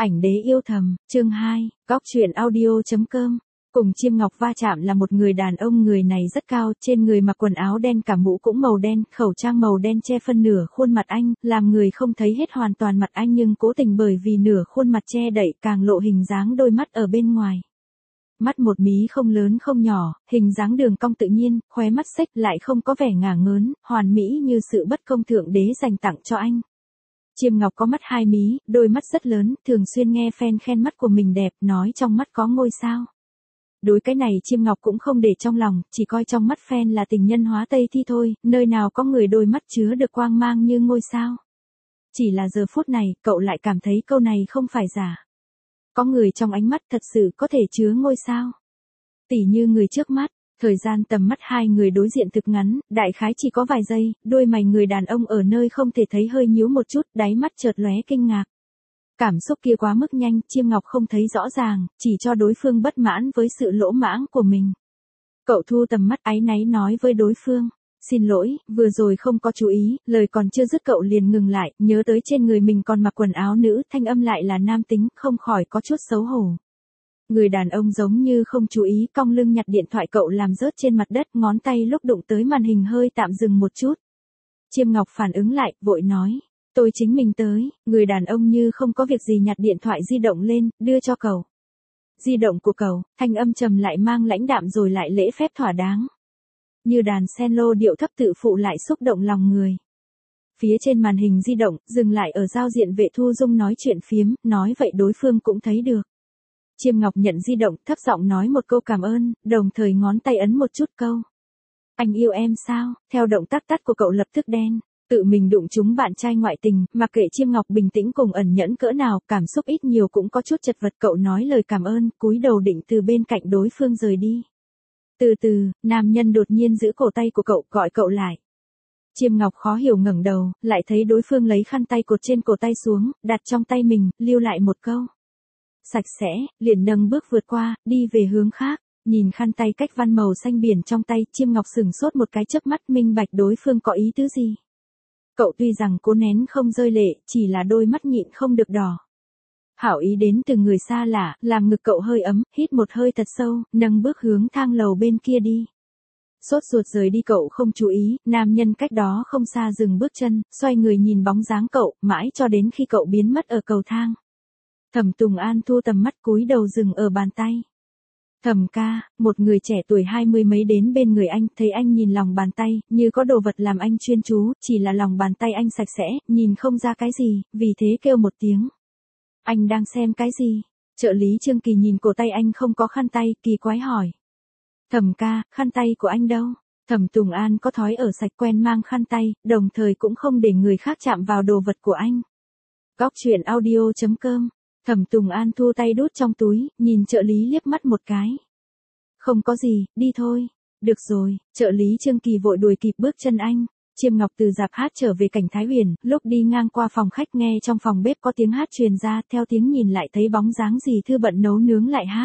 Ảnh đế yêu thầm, chương 2, góc truyện audio.com. Cùng Chiêm Ngọc va chạm là một người đàn ông, người này rất cao, trên người mặc quần áo đen, cả mũ cũng màu đen, khẩu trang màu đen che phân nửa khuôn mặt anh, làm người không thấy hết hoàn toàn mặt anh, nhưng cố tình bởi vì nửa khuôn mặt che đậy càng lộ hình dáng đôi mắt ở bên ngoài. Mắt một mí không lớn không nhỏ, hình dáng đường cong tự nhiên, khóe mắt xếch lại không có vẻ ngả ngớn, hoàn mỹ như sự bất công thượng đế dành tặng cho anh. Chiêm Ngọc có mắt hai mí, đôi mắt rất lớn, thường xuyên nghe fan khen mắt của mình đẹp, nói trong mắt có ngôi sao. Đối cái này Chiêm Ngọc cũng không để trong lòng, chỉ coi trong mắt fan là tình nhân hóa Tây thi thôi, nơi nào có người đôi mắt chứa được quang mang như ngôi sao. Chỉ là giờ phút này, cậu lại cảm thấy câu này không phải giả. Có người trong ánh mắt thật sự có thể chứa ngôi sao. Tỉ như người trước mắt. Thời gian tầm mắt hai người đối diện thực ngắn, đại khái chỉ có vài giây, đôi mày người đàn ông ở nơi không thể thấy hơi nhíu một chút, đáy mắt chợt lóe kinh ngạc. Cảm xúc kia quá mức nhanh, Chiêm Ngọc không thấy rõ ràng, chỉ cho đối phương bất mãn với sự lỗ mãng của mình. Cậu thu tầm mắt áy náy nói với đối phương, xin lỗi, vừa rồi không có chú ý, lời còn chưa dứt cậu liền ngừng lại, nhớ tới trên người mình còn mặc quần áo nữ, thanh âm lại là nam tính, không khỏi có chút xấu hổ. Người đàn ông giống như không chú ý, cong lưng nhặt điện thoại cậu làm rớt trên mặt đất, ngón tay lúc đụng tới màn hình hơi tạm dừng một chút. Chiêm Ngọc phản ứng lại, vội nói, tôi chính mình tới. Người đàn ông như không có việc gì nhặt điện thoại di động lên, đưa cho cậu. Di động của cậu, thanh âm trầm lại mang lãnh đạm rồi lại lễ phép thỏa đáng. Như đàn cello điệu thấp tự phụ lại xúc động lòng người. Phía trên màn hình di động, dừng lại ở giao diện Vệ Thu Dung nói chuyện phiếm, nói vậy đối phương cũng thấy được. Chiêm Ngọc nhận di động, thấp giọng nói một câu cảm ơn, đồng thời ngón tay ấn một chút câu. Anh yêu em sao? Theo động tác tắt của cậu lập tức đen. Tự mình đụng trúng bạn trai ngoại tình, mặc kệ Chiêm Ngọc bình tĩnh cùng ẩn nhẫn cỡ nào, cảm xúc ít nhiều cũng có chút chật vật. Cậu nói lời cảm ơn, cúi đầu định từ bên cạnh đối phương rời đi. Từ từ, nam nhân đột nhiên giữ cổ tay của cậu, gọi cậu lại. Chiêm Ngọc khó hiểu ngẩng đầu, lại thấy đối phương lấy khăn tay cột trên cổ tay xuống, đặt trong tay mình, lưu lại một câu. Sạch sẽ, liền nâng bước vượt qua, đi về hướng khác, nhìn khăn tay cách văn màu xanh biển trong tay, Chiêm Ngọc sửng sốt một cái chớp mắt, minh bạch đối phương có ý tứ gì. Cậu tuy rằng cố nén không rơi lệ, chỉ là đôi mắt nhịn không được đỏ. Hảo ý đến từ người xa lạ, làm ngực cậu hơi ấm, hít một hơi thật sâu, nâng bước hướng thang lầu bên kia đi. Sốt ruột rời đi cậu không chú ý, nam nhân cách đó không xa dừng bước chân, xoay người nhìn bóng dáng cậu, mãi cho đến khi cậu biến mất ở cầu thang. Thẩm Tùng An thu tầm mắt cúi đầu dừng ở bàn tay. Thẩm ca, một người trẻ tuổi 20 mấy đến bên người anh, thấy anh nhìn lòng bàn tay, như có đồ vật làm anh chuyên chú, chỉ là lòng bàn tay anh sạch sẽ, nhìn không ra cái gì, vì thế kêu một tiếng. Anh đang xem cái gì? Trợ lý Trương Kỳ nhìn cổ tay anh không có khăn tay, kỳ quái hỏi. Thẩm ca, khăn tay của anh đâu? Thẩm Tùng An có thói ở sạch quen mang khăn tay, đồng thời cũng không để người khác chạm vào đồ vật của anh. Góc truyện audio.com. Thẩm Tùng An thu tay đút trong túi, nhìn trợ lý liếc mắt một cái. Không có gì, đi thôi. Được rồi, trợ lý Trương Kỳ vội đuổi kịp bước chân anh. Chiêm Ngọc từ dạp hát trở về cảnh Thái Huyền, lúc đi ngang qua phòng khách nghe trong phòng bếp có tiếng hát truyền ra, theo tiếng nhìn lại thấy bóng dáng dì Thư bận nấu nướng lại hát.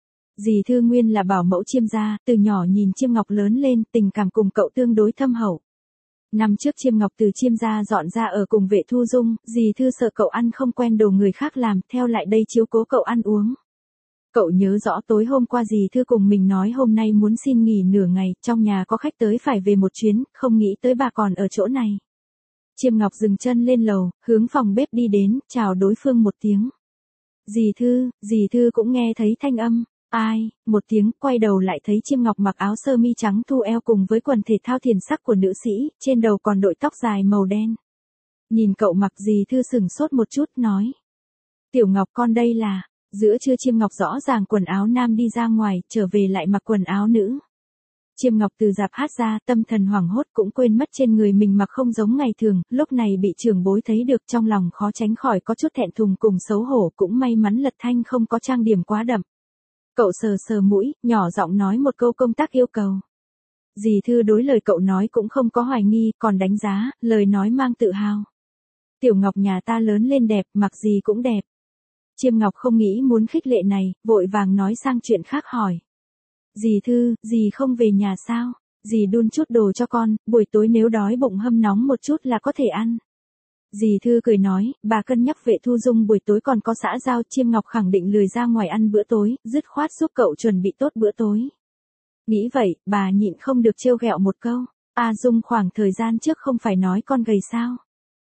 Dì Thư nguyên là bảo mẫu Chiêm gia, từ nhỏ nhìn Chiêm Ngọc lớn lên, tình cảm cùng cậu tương đối thâm hậu. Năm trước Chiêm Ngọc từ Chiêm gia dọn ra ở cùng Vệ Thu Dung, dì Thư sợ cậu ăn không quen đồ người khác làm, theo lại đây chiếu cố cậu ăn uống. Cậu nhớ rõ tối hôm qua dì Thư cùng mình nói hôm nay muốn xin nghỉ nửa ngày, trong nhà có khách tới phải về một chuyến, không nghĩ tới bà còn ở chỗ này. Chiêm Ngọc dừng chân lên lầu, hướng phòng bếp đi đến, chào đối phương một tiếng. Dì Thư cũng nghe thấy thanh âm. Ai, một tiếng, quay đầu lại thấy Chiêm Ngọc mặc áo sơ mi trắng thu eo cùng với quần thể thao thiền sắc của nữ sĩ, trên đầu còn đội tóc dài màu đen. Nhìn cậu mặc dì Thư sửng sốt một chút, nói. Tiểu Ngọc con đây là, giữa trưa Chiêm Ngọc rõ ràng quần áo nam đi ra ngoài, trở về lại mặc quần áo nữ. Chiêm Ngọc từ dạp hát ra, tâm thần hoảng hốt cũng quên mất trên người mình mặc không giống ngày thường, lúc này bị trưởng bối thấy được trong lòng khó tránh khỏi có chút thẹn thùng cùng xấu hổ, cũng may mắn Lật Thanh không có trang điểm quá đậm. Cậu sờ sờ mũi, nhỏ giọng nói một câu công tác yêu cầu. Dì Thư đối lời cậu nói cũng không có hoài nghi, còn đánh giá, lời nói mang tự hào. Tiểu Ngọc nhà ta lớn lên đẹp, mặc gì cũng đẹp. Chiêm Ngọc không nghĩ muốn khích lệ này, vội vàng nói sang chuyện khác hỏi. Dì Thư, dì không về nhà sao? Dì đun chút đồ cho con, buổi tối nếu đói bụng hâm nóng một chút là có thể ăn. Dì Thư cười nói, bà cân nhắc Vệ Thu Dung buổi tối còn có xã giao, Chiêm Ngọc khẳng định lười ra ngoài ăn bữa tối, dứt khoát giúp cậu chuẩn bị tốt bữa tối. Nghĩ vậy, bà nhịn không được trêu ghẹo một câu, A Dung khoảng thời gian trước không phải nói con gầy sao.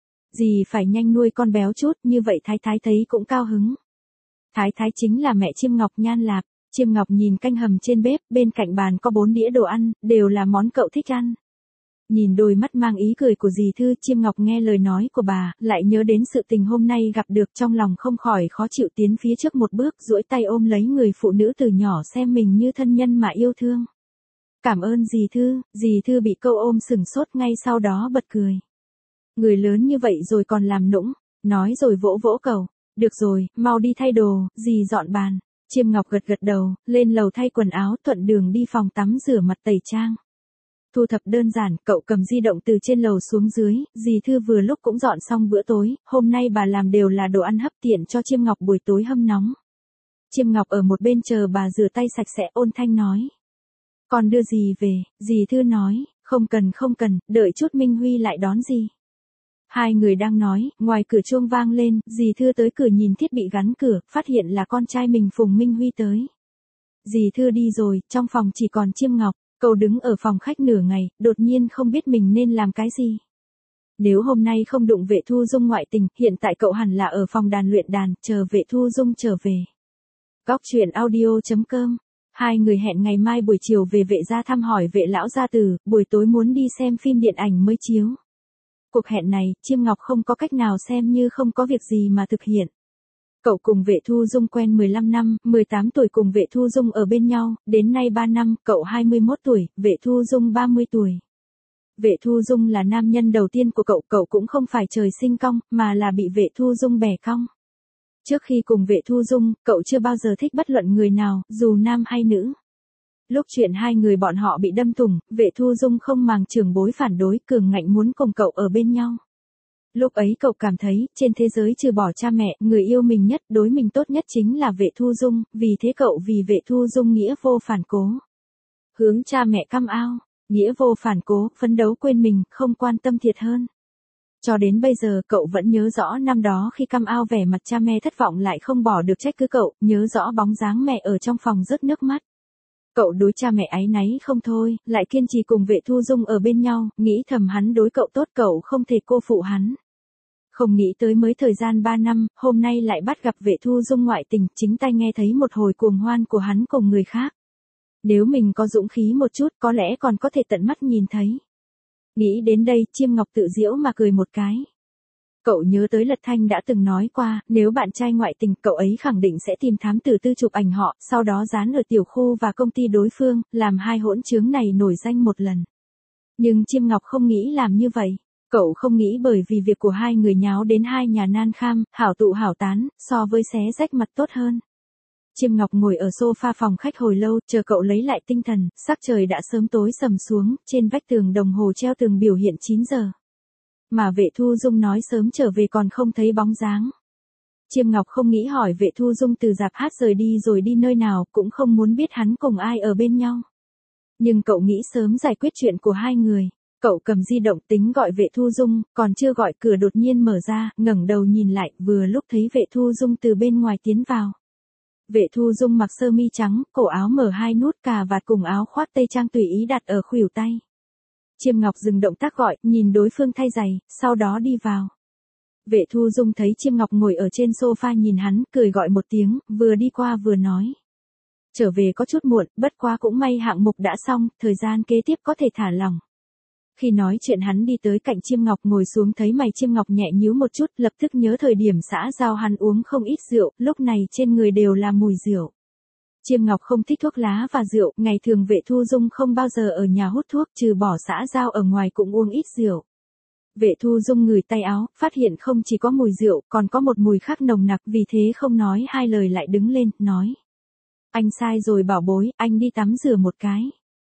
Dì phải nhanh nuôi con béo chút, như vậy Thái Thái thấy cũng cao hứng. Thái Thái chính là mẹ Chiêm Ngọc Nhan Lạp. Chiêm Ngọc nhìn canh hầm trên bếp, bên cạnh bàn có 4 đĩa đồ ăn, đều là món cậu thích ăn. Nhìn đôi mắt mang ý cười của dì Thư, Chiêm Ngọc nghe lời nói của bà, lại nhớ đến sự tình hôm nay gặp được, trong lòng không khỏi khó chịu, tiến phía trước một bước, duỗi tay ôm lấy người phụ nữ từ nhỏ xem mình như thân nhân mà yêu thương. Cảm ơn dì Thư bị câu ôm sừng sốt, ngay sau đó bật cười. Người lớn như vậy rồi còn làm nũng, nói rồi vỗ vỗ cậu. Được rồi, mau đi thay đồ, dì dọn bàn. Chiêm Ngọc gật gật đầu, lên lầu thay quần áo, thuận đường đi phòng tắm rửa mặt tẩy trang. Thu thập đơn giản, cậu cầm di động từ trên lầu xuống dưới, dì Thư vừa lúc cũng dọn xong bữa tối, hôm nay bà làm đều là đồ ăn hấp tiện cho Chiêm Ngọc buổi tối hâm nóng. Chiêm Ngọc ở một bên chờ bà rửa tay sạch sẽ, ôn thanh nói. Con đưa dì về, dì Thư nói, không cần, đợi chút Minh Huy lại đón dì. Hai người đang nói, ngoài cửa chuông vang lên, dì Thư tới cửa nhìn thiết bị gắn cửa, phát hiện là con trai mình Phùng Minh Huy tới. Dì Thư đi rồi, trong phòng chỉ còn Chiêm Ngọc, cậu đứng ở phòng khách nửa ngày, đột nhiên không biết mình nên làm cái gì. Nếu hôm nay không đụng Vệ Thu Dung ngoại tình, hiện tại cậu hẳn là ở phòng đàn luyện đàn, chờ Vệ Thu Dung trở về. Góc truyện audio.com. Hai người hẹn ngày mai buổi chiều về Vệ gia thăm hỏi Vệ lão gia tử, buổi tối muốn đi xem phim điện ảnh mới chiếu. Cuộc hẹn này, Chiêm Ngọc không có cách nào xem như không có việc gì mà thực hiện. Cậu cùng Vệ Thu Dung quen 15 năm, 18 tuổi cùng Vệ Thu Dung ở bên nhau, đến nay 3 năm, cậu 21 tuổi, Vệ Thu Dung 30 tuổi. Vệ Thu Dung là nam nhân đầu tiên của cậu cũng không phải trời sinh cong, mà là bị Vệ Thu Dung bẻ cong. Trước khi cùng Vệ Thu Dung, cậu chưa bao giờ thích bất luận người nào, dù nam hay nữ. Lúc chuyện hai người bọn họ bị đâm thủng, Vệ Thu Dung không màng trưởng bối phản đối, cường ngạnh muốn cùng cậu ở bên nhau. Lúc ấy cậu cảm thấy, trên thế giới trừ bỏ cha mẹ, người yêu mình nhất, đối mình tốt nhất chính là Vệ Thu Dung, vì thế cậu vì Vệ Thu Dung nghĩa vô phản cố. Hướng cha mẹ căm ao, nghĩa vô phản cố, phấn đấu quên mình, không quan tâm thiệt hơn. Cho đến bây giờ cậu vẫn nhớ rõ năm đó khi căm ao vẻ mặt cha mẹ thất vọng lại không bỏ được trách cứ cậu, nhớ rõ bóng dáng mẹ ở trong phòng rớt nước mắt. Cậu đối cha mẹ áy náy không thôi, lại kiên trì cùng Vệ Thu Dung ở bên nhau, nghĩ thầm hắn đối cậu tốt, cậu không thể cô phụ hắn. Không nghĩ tới mới thời gian 3 năm, hôm nay lại bắt gặp Vệ Thu Dung ngoại tình, chính tay nghe thấy một hồi cuồng hoan của hắn cùng người khác. Nếu mình có dũng khí một chút, có lẽ còn có thể tận mắt nhìn thấy. Nghĩ đến đây, Chiêm Ngọc tự giễu mà cười một cái. Cậu nhớ tới Lật Thanh đã từng nói qua, nếu bạn trai ngoại tình, cậu ấy khẳng định sẽ tìm thám tử tư chụp ảnh họ, sau đó dán ở tiểu khu và công ty đối phương, làm hai hỗn trướng này nổi danh một lần. Nhưng Chiêm Ngọc không nghĩ làm như vậy. Cậu không nghĩ bởi vì việc của hai người nháo đến hai nhà nan kham, hảo tụ hảo tán, so với xé rách mặt tốt hơn. Chiêm Ngọc ngồi ở sofa phòng khách hồi lâu, chờ cậu lấy lại tinh thần, sắc trời đã sớm tối sầm xuống, trên vách tường đồng hồ treo tường biểu hiện 9 giờ. Mà Vệ Thu Dung nói sớm trở về còn không thấy bóng dáng. Chiêm Ngọc không nghĩ hỏi Vệ Thu Dung từ rạp hát rời đi rồi đi nơi nào, cũng không muốn biết hắn cùng ai ở bên nhau. Nhưng cậu nghĩ sớm giải quyết chuyện của hai người. Cậu cầm di động tính gọi Vệ Thu Dung, còn chưa gọi cửa đột nhiên mở ra, ngẩng đầu nhìn lại, vừa lúc thấy Vệ Thu Dung từ bên ngoài tiến vào. Vệ Thu Dung mặc sơ mi trắng, cổ áo mở 2 nút, cà vạt cùng áo khoác tây trang tùy ý đặt ở khuỷu tay. Chiêm Ngọc dừng động tác gọi, nhìn đối phương thay giày, sau đó đi vào. Vệ Thu Dung thấy Chiêm Ngọc ngồi ở trên sofa nhìn hắn, cười gọi một tiếng, vừa đi qua vừa nói. Trở về có chút muộn, bất quá cũng may hạng mục đã xong, thời gian kế tiếp có thể thả lỏng. Khi nói chuyện hắn đi tới cạnh Chiêm Ngọc ngồi xuống, thấy mày Chiêm Ngọc nhẹ nhíu một chút, lập tức nhớ thời điểm xã giao hắn uống không ít rượu, lúc này trên người đều là mùi rượu. Chiêm Ngọc không thích thuốc lá và rượu, ngày thường Vệ Thu Dung không bao giờ ở nhà hút thuốc, trừ bỏ xã giao ở ngoài cũng uống ít rượu. Vệ Thu Dung ngửi tay áo, phát hiện không chỉ có mùi rượu, còn có một mùi khác nồng nặc, vì thế không nói hai lời lại đứng lên, nói. Anh sai rồi bảo bối, anh đi tắm rửa một cái.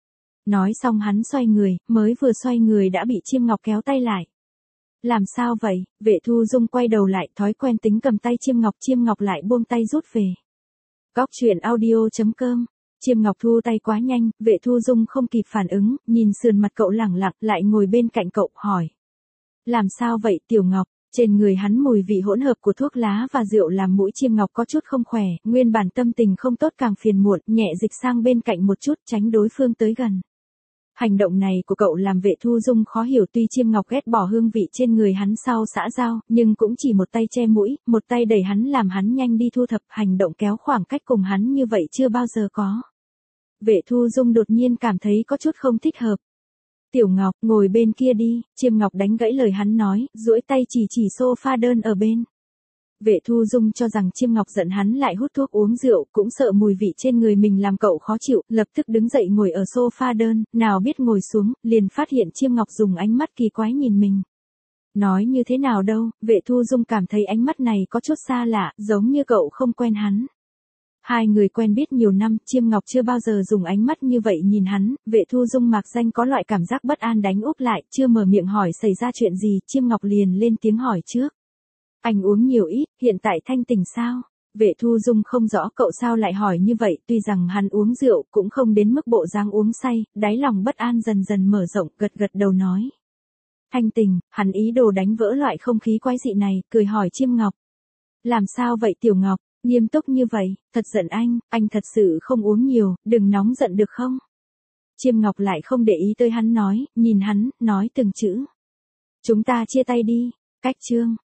Nói xong hắn xoay người, mới vừa xoay người đã bị Chiêm Ngọc kéo tay lại. Làm sao vậy? Vệ Thu Dung quay đầu lại, thói quen tính cầm tay Chiêm Ngọc lại buông tay rút về. Góc truyện audio.com. Chiêm Ngọc thu tay quá nhanh, Vệ Thu Dung không kịp phản ứng, nhìn sườn mặt cậu lẳng lặng, lại ngồi bên cạnh cậu, hỏi. Làm sao vậy Tiểu Ngọc? Trên người hắn mùi vị hỗn hợp của thuốc lá và rượu làm mũi Chiêm Ngọc có chút không khỏe, nguyên bản tâm tình không tốt càng phiền muộn, nhẹ dịch sang bên cạnh một chút tránh đối phương tới gần. Hành động này của cậu làm Vệ Thu Dung khó hiểu, tuy Chiêm Ngọc ghét bỏ hương vị trên người hắn sau xã giao, nhưng cũng chỉ một tay che mũi, một tay đẩy hắn làm hắn nhanh đi thu thập, hành động kéo khoảng cách cùng hắn như vậy chưa bao giờ có. Vệ Thu Dung đột nhiên cảm thấy có chút không thích hợp. Tiểu Ngọc, ngồi bên kia đi, Chiêm Ngọc đánh gãy lời hắn nói, duỗi tay chỉ sofa đơn ở bên. Vệ Thu Dung cho rằng Chiêm Ngọc giận hắn lại hút thuốc uống rượu, cũng sợ mùi vị trên người mình làm cậu khó chịu, lập tức đứng dậy ngồi ở sofa đơn, nào biết ngồi xuống, liền phát hiện Chiêm Ngọc dùng ánh mắt kỳ quái nhìn mình. Nói như thế nào đâu, Vệ Thu Dung cảm thấy ánh mắt này có chút xa lạ, giống như cậu không quen hắn. Hai người quen biết nhiều năm, Chiêm Ngọc chưa bao giờ dùng ánh mắt như vậy nhìn hắn, Vệ Thu Dung mạc danh có loại cảm giác bất an đánh úp lại, chưa mở miệng hỏi xảy ra chuyện gì, Chiêm Ngọc liền lên tiếng hỏi trước. Anh uống nhiều ít, hiện tại thanh tỉnh sao? Vệ Thu Dung không rõ cậu sao lại hỏi như vậy, tuy rằng hắn uống rượu, cũng không đến mức bộ dáng uống say, đáy lòng bất an dần dần mở rộng, gật gật đầu nói. Thanh tỉnh, hắn ý đồ đánh vỡ loại không khí quái dị này, cười hỏi Chiêm Ngọc. Làm sao vậy Tiểu Ngọc? Nghiêm túc như vậy, thật giận anh thật sự không uống nhiều, đừng nóng giận được không? Chiêm Ngọc lại không để ý tới hắn nói, nhìn hắn, nói từng chữ. Chúng ta chia tay đi, cách chương.